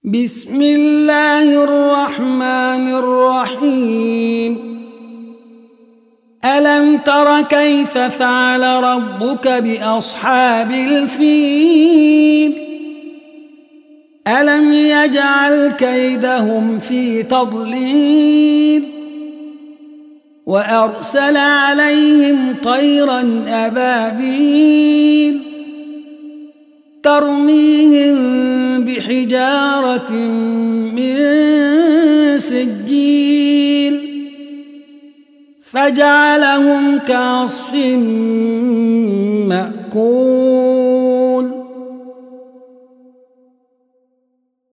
بسم الله الرحمن الرحيم. ألم تر كيف فعل ربك بأصحاب الفيل؟ ألم يجعل كيدهم في تضليل وأرسل عليهم طيرا أبابيل ترميهم بحجارة من سجيل فجعلهم كعصف مأكول.